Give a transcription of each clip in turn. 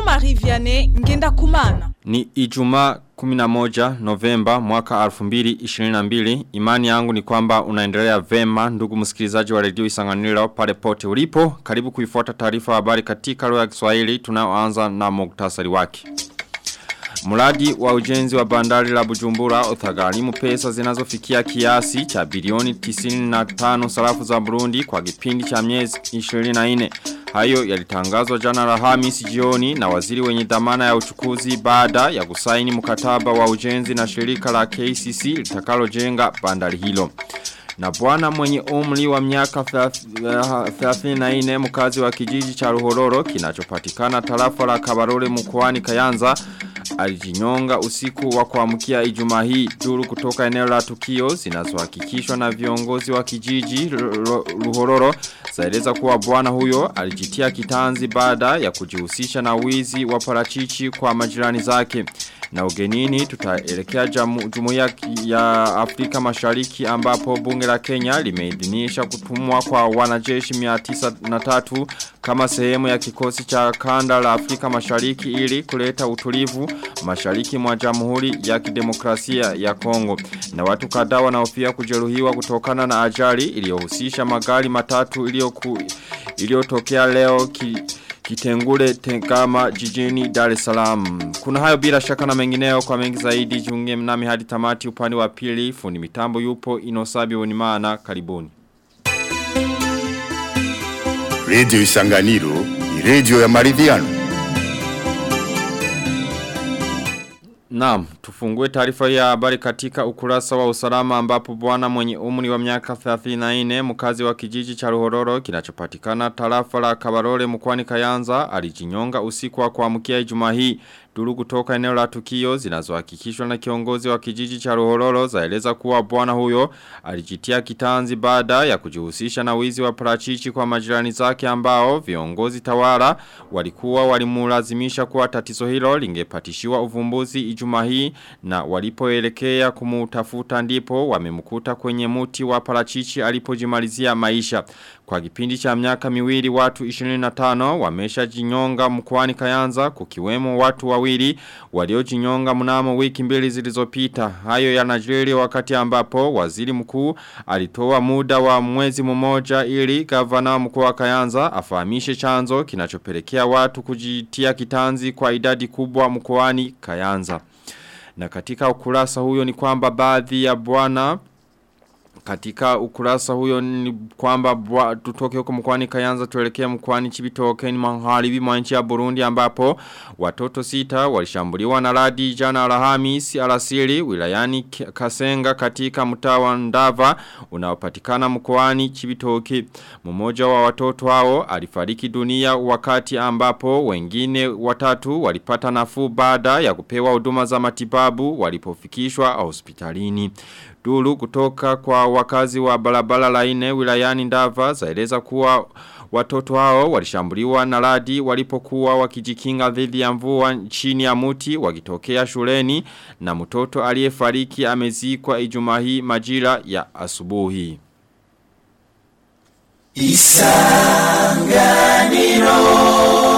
Jean-Marie Vianney Ngendakumana. Ni Ijumaa 11 Novemba mwaka 2022. Imani yangu ni kwamba unaendelea vema ndugu msikilizaji wa redio Isanganiro pale pote ulipo. Karibu kuifuata taarifa ya habari katika lugha ya Kiswahili. Tunaoanza na muktasari wake. Mradi wa ujenzi wa bandari la Bujumbura utagharimu pesa zinazofikia kiasi cha bilioni 95 sarafu za Burundi kwa kipindi cha miezi 24. Hayo yalitangazwa jana Alhamisi jioni na waziri wenye dhamana ya uchukuzi baada ya kusaini mkataba wa ujenzi na shirika la KCC litakalojenga bandari hilo. Na bwana mwenye umri wa miaka 34 mkazi wa kijiji cha Ruhororo kinachopatikana tarafa la Kabarore mkoani Kayanza alijinyonga usiku wa kuamkia Ijumaa hii. Duru kutoka eneo la tukio zinazohakikishwa na viongozi wa kijiji Ruhororo zaeleza kuwa bwana huyo alijitia kitanzi baada ya kujihusisha na wizi wa parachichi kwa majirani zake. Na ugenini tutaelekea Jumuiya ya Afrika Mashariki ambapo bunge la Kenya limeidhinisha kutumwa kwa wanajeshi 903 kama sehemu ya kikosi cha kanda la Afrika Mashariki ili kuleta utulivu mashariki mwa Jamhuri ya Kidemokrasia ya Kongo. Na watu kadhaa wanahofia kujeruhiwa kutokana na ajali iliyohusisha magari matatu iliyotokea leo Kitengule Tegama jijini Dar es Salaam. Kuna hayo bila shaka na mengineo. Kwa mengi zaidi jiunge nami hadi tamati upande wa pili. Fundi mitambo yupo Inosabi Onimana. Karibuni. Radio Isanganiro ni radio ya maridhiano. Naam, tufungue taarifa ya habari katika ukurasa wa usalama ambapo bwana mwenye umri wa miaka 34 mkazi wa kijiji cha Ruhororo kinachopatikana tarafa la Kabarore mkoani Kayanza alijinyonga usiku wa kuamkia Ijumaa hii. Duru kutoka eneo la tukio zinazohakikishwa na kiongozi wa kijiji cha Ruhororo zaeleza kuwa bwana huyo alijitia kitanzi baada ya kujihusisha na wizi wa parachichi kwa majirani zake ambao viongozi tawala walikuwa walimulazimisha kuwa tatizo hilo lingepatishiwa uvumbuzi Ijumaa hii, na walipoelekea kumutafuta ndipo wamemkuta kwenye muti wa parachichi alipojimalizia maisha. Kwa kipindi cha miaka miwili watu 25 wameshajinyonga mkoani Kayanza kukiwemo watu wawili waliojinyonga mnamo wiki mbili zilizopita. Hayo yanajiri wakati ambapo waziri mkuu alitoa muda wa mwezi mmoja ili gavana mkoa wa Kayanza afahamishe chanzo kinachopelekea watu kujitia kitanzi kwa idadi kubwa mkoani Kayanza. Na katika ukurasa huyo ni kwamba baadhi ya bwana katika ukurasa huyo ni kwamba tutoke huko mkoani Kayanza tuelekea mkoani Chibitoke ni magharibi mwa nchi ya Burundi ambapo watoto 6 walishambuliwa na radi jana Alhamisi alasiri wilayani Kasenga katika mtaa wa Ndava unaopatikana mkoani Chibitoke. Mmoja wa watoto hao alifariki dunia wakati ambapo wengine 3 walipata nafuu baada ya kupewa huduma za matibabu walipofikishwa hospitalini. Duru kutoka kwa wakazi wa barabara la 4 wilayani Ndava zaeleza kuwa watoto hao walishambuliwa na radi walipokuwa wakijikinga dhidi ya mvua chini ya muti wakitokea shuleni, na mtoto aliyefariki amezikwa Ijumaa hii majira ya asubuhi. Isanganiro.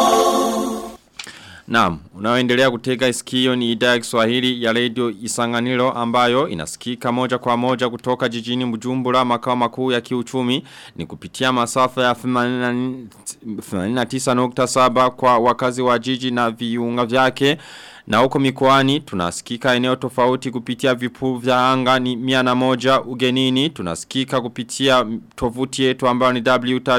Naam, unaoendelea kutega sikio ni idhaa ya Kiswahili ya Radio Isanganiro ambayo inasikika moja kwa moja kutoka jijini Bujumbura makao makuu ya kiuchumi, ni kupitia masafa ya 89.7 kwa wakazi wa jiji na viunga vyake. Na huko mikoani tunasikika eneo tofauti kupitia vipu vya anga ni 101. Ugenini tunasikika kupitia tovuti yetu ambayo ni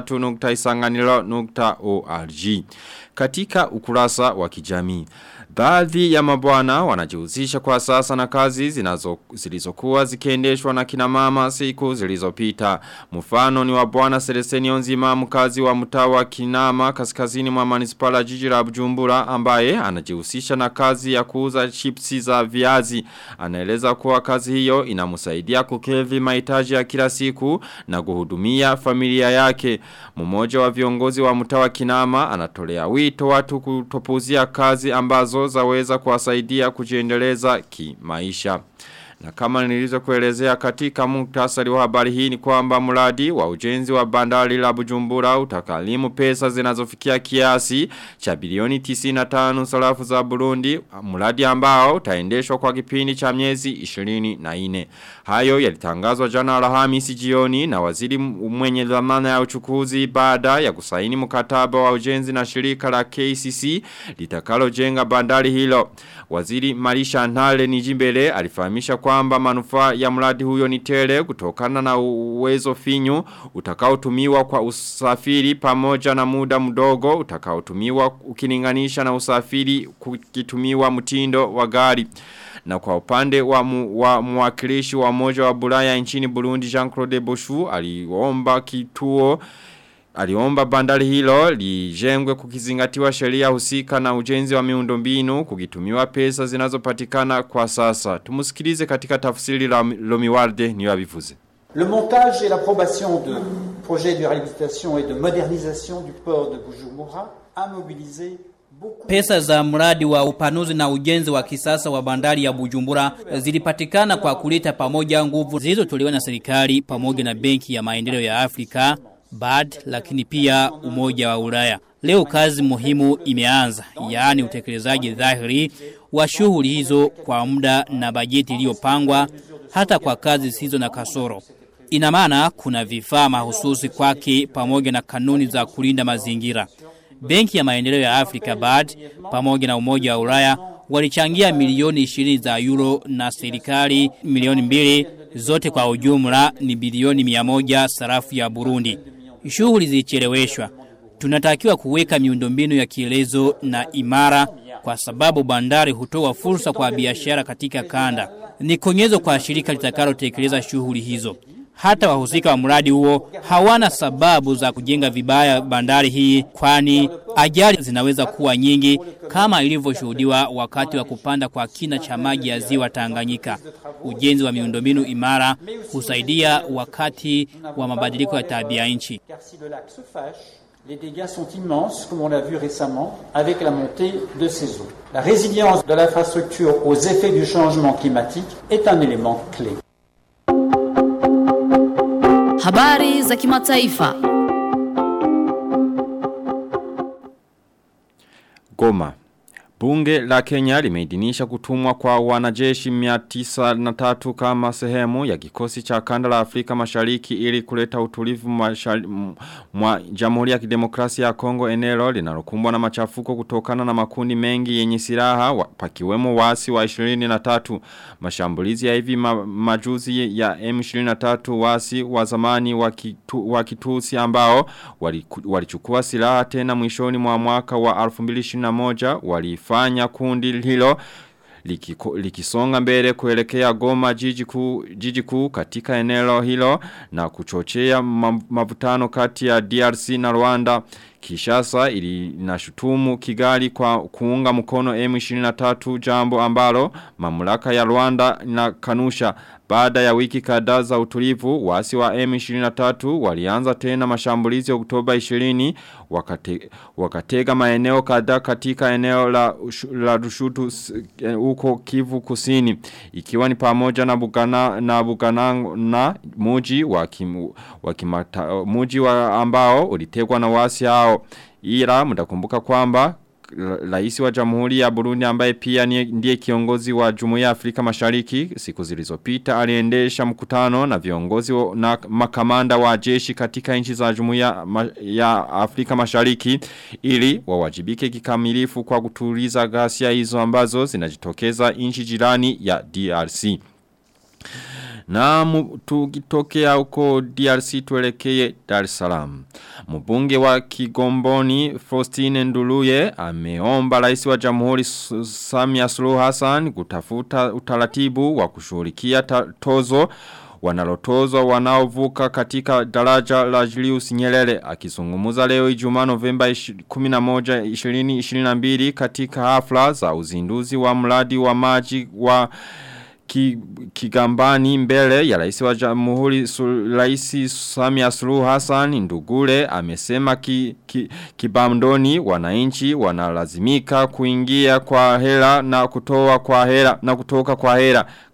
w3.isanganiro.org. Katika ukurasa wa kijamii, baadhi ya mabwana wanajihusisha kwa sasa na kazi zilizokuwa zikiendeshwa na kina mama siku zilizopita. Mfano ni wa bwana Seleseni Onzima, mkazi wa mtaa wa Kinama kaskazini mwa manispaa jiji la Bujumbura, ambaye anajihusisha na kazi ya kuuza chipsi za viazi. Anaeleza kuwa kazi hiyo inamsaidia kukidhi mahitaji ya kila siku na kuhudumia familia yake. Mmoja wa viongozi wa mtaa wa Kinama anatolea wito watu kutopuzia kazi ambazo zaweza kuwasaidia kujiendeleza kimaisha. Na kama nilizokuelezea katika muhtasari wa habari hii ni kwamba mradi wa ujenzi wa bandari la Bujumbura utakalimu pesa zinazofikia kiasi cha bilioni 95 sarafu za Burundi, mradi ambao utaendeshwa kwa kipindi cha miezi 24. Hayo yalitangazwa jana Alhamisi jioni na waziri mwenye dhamana ya uchukuzi baada ya kusaini mkataba wa ujenzi na shirika la KCC litakalojenga bandari hilo. Waziri Marisha Ntale Nijimbele alifahamisha kwamba manufaa ya mradi huyo ni tele kutokana na uwezo finyu utakaotumiwa kwa usafiri pamoja na muda mdogo utakaotumiwa ukilinganisha na usafiri kukitumiwa mtindo wa gari. Na kwa upande wa mwakilishi wa Umoja wa Bulaya nchini Burundi Jean-Claude Boshu aliomba bandari hilo lijengwe kukizingatiwa sheria husika na ujenzi wa miundombinu kukitumiwa pesa zinazopatikana kwa sasa. Tumusikilize katika tafsiri la Lomiwarde niwabivuze. Le montage et l'approbation de projets de réhabilitation et de modernisation du port de Bujumbura a mobilisé. Pesa za mradi wa upanuzi na ujenzi wa kisasa wa bandari ya Bujumbura zilipatikana kwa kuleta pamoja nguvu zilizotolewa na serikali pamoja na Benki ya Maendeleo ya Afrika BAD, lakini pia Umoja wa Ulaya. Leo kazi muhimu imeanza, yaani utekelezaji dhahiri wa shughuli hizo kwa muda na bajeti iliyopangwa, hata kwa kazi zisizo na kasoro. Ina maana kuna vifaa mahususi kwake pamoja na kanuni za kulinda mazingira. Benki ya Maendeleo ya Afrika BAD pamoja na Umoja wa Ulaya walichangia milioni 20 za euro na serikali milioni 2, zote kwa ujumla ni bilioni 100 sarafu ya Burundi. Shughuli zilicheleweshwa. Tunatakiwa kuweka miundombinu ya kielezo na imara kwa sababu bandari hutoa fursa kwa biashara katika kanda. Ni konyezo kwa shirika litakalotekeleza shughuli hizo. Hata wahusika wa mradi huo hawana sababu za kujenga vibaya bandari hii, kwani ajali zinaweza kuwa nyingi kama ilivyoshuhudiwa wakati wa kupanda kwa kina cha maji ya ziwa Tanganyika. Ujenzi wa miundombinu imara husaidia wakati wa mabadiliko ya tabia nchi. Les dégâts sont immenses, comme on l'a vu récemment, avec la montée de ces eaux. La résilience de l'infrastructure aux effets du changement climatique est un élément clé. Habari za kimataifa. Goma. Bunge la Kenya limeidhinisha kutumwa kwa wanajeshi 903 kama sehemu ya kikosi cha kanda la Afrika Mashariki ili kuleta utulivu mwa Jamhuri ya Kidemokrasia ya Kongo, eneo linalokumbwa na machafuko kutokana na makundi mengi yenye silaha pakiwemo waasi wa 23. Mashambulizi ya hivi majuzi ya M23 waasi wa zamani wa Kitusi ambao walichukua silaha tena mwishoni mwa mwaka wa 2021 walifanya kundi hilo likisonga mbele kuelekea Goma, jiji kuu katika eneo hilo na kuchochea mavutano kati ya DRC na Rwanda. Kinshasa inashutumu Kigali kwa kuunga mkono M23, jambo ambalo mamlaka ya Rwanda inakanusha. Baada ya wiki kadhaa za utulivu, waasi wa M23 walianza tena mashambulizi Oktoba 20 wakatega maeneo kadhaa katika eneo la Rushutu huko Kivu Kusini, ikiwa ni pamoja na Buganang na muji wa ambao ulitegwa na waasi hao. Ila mtakumbuka kwamba Rais wa Jamhuri ya Burundi ambaye pia ndiye kiongozi wa Jumuiya ya Afrika Mashariki siku zilizopita aliendesha mkutano na viongozi na makamanda wa jeshi katika nchi za Jumuiya ya Afrika Mashariki ili wawajibike kikamilifu kwa kutuliza ghasia hizo ambazo zinajitokeza nchi jirani ya DRC. Na tukitokea huko DRC tuelekee Dar es Salaam. Mbunge wa Kigomboni Faustine Nduluye ameomba Rais wa Jamhuri Samia Suluhu Hassan kutafuta utaratibu wa kushughulikia tozo wanalotozwa wanaovuka katika daraja la Julius Nyerere. Akizungumza leo Ijumaa Novemba 11, 2022 katika hafla za uzinduzi wa mradi wa maji wa Kigambani mbele ya Rais wa Jamhuri Rais Samia Suluhu Hassan, Ndugule amesema Kibamdoni wananchi wanalazimika kuingia kwa hela na kutoka kwa hela.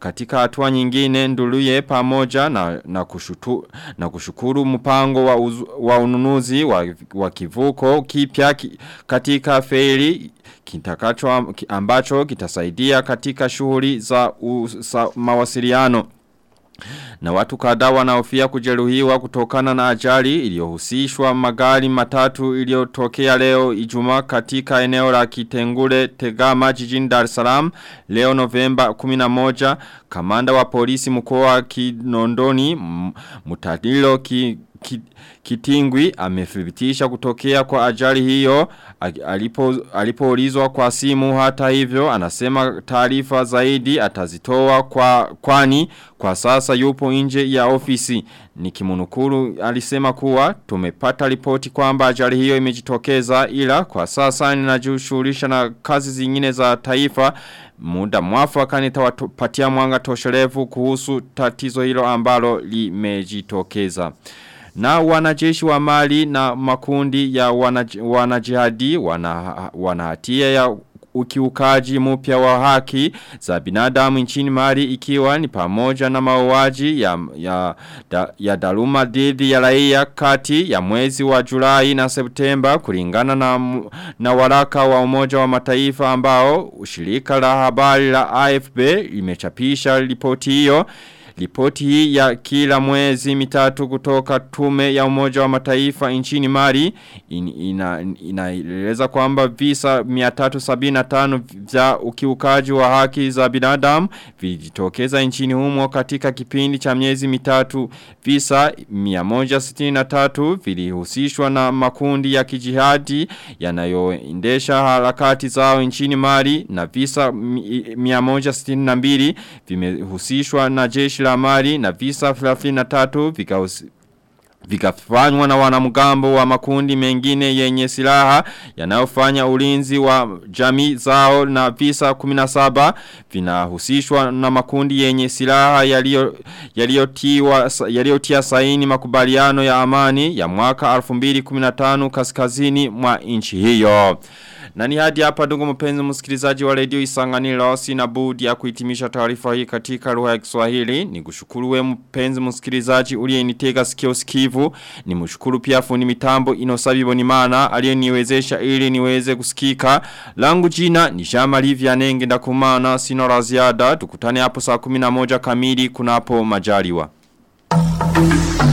Katika hatua nyingine Nduluye pamoja na kushukuru mpango wa ununuzi wa kivuko kipya katika feri ambacho kitasaidia katika shughuli za mawasiliano. Na watu kadhaa wanahofia kujeruhiwa kutokana na ajali iliyohusishwa magari matatu iliyotokea leo Ijumaa katika eneo la Kitengule Tegama jijini Dar es Salaam leo Novemba 11. Kamanda wa polisi mkoa wa Kinondoni Mutadilo Kitingwi amethibitisha kutokea kwa ajali hiyo alipoulizwa kwa simu. Hata hivyo anasema taarifa zaidi atazitoa kwani kwa sasa yupo nje ya ofisi. Nikimnukuru alisema kuwa tumepata ripoti kwamba ajali hiyo imejitokeza ila kwa sasa ninajishughulisha na kazi zingine za taifa. Muda mwafaka nitawapatia mwanga tosherevu kuhusu tatizo hilo ambalo limejitokeza. Na wanajeshi wa Mali na makundi ya wanajihadi wanahatia ya ukiukaji mpya wa haki za binadamu nchini Mali ikiwa ni pamoja na mauaji ya dharura dhidi ya raia kati ya mwezi wa Julai na Septemba kulingana na waraka wa Umoja wa Mataifa ambao shirika la habari la AFP limechapisha ripoti hiyo. Ripoti hii ya kila mwezi mitatu kutoka tume ya Umoja wa Mataifa nchini Mali inaeleza kwamba visa 375 vya ukiukaji wa haki za binadamu vilijitokeza nchini humo katika kipindi cha miezi mitatu. Visa 163 vilihusishwa na makundi ya kijihadi yanayoendesha harakati zao nchini Mali na visa 162 vimehusishwa na jeshi la Mali na visa 33 vikafanywa na wanamgambo wa makundi mengine yenye silaha yanayofanya ulinzi wa jamii zao na visa 17 vinahusishwa na makundi yenye silaha yaliyotia saini makubaliano ya amani ya mwaka 2015 kaskazini mwa nchi hiyo. Na ni hadi hapa ndugu mpenzi msikilizaji wa Radio Isanganiro sina budi ya kuhitimisha taarifa hii katika lugha ya Kiswahili. Nikushukuru wewe mpenzi msikilizaji uliyenitega sikio sikivu. Nimshukuru pia fundi mitambo Inosabi Bonimana aliyeniwezesha ili niweze kusikika. Langu jina ni Jean-Marie Vianenge ndakumana sina la ziada. Tukutane hapo saa 11 kamili kunapo majaliwa.